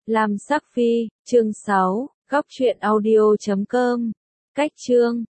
Lam Sắc Phi, chương 6, góc truyện audio.com. Cách chương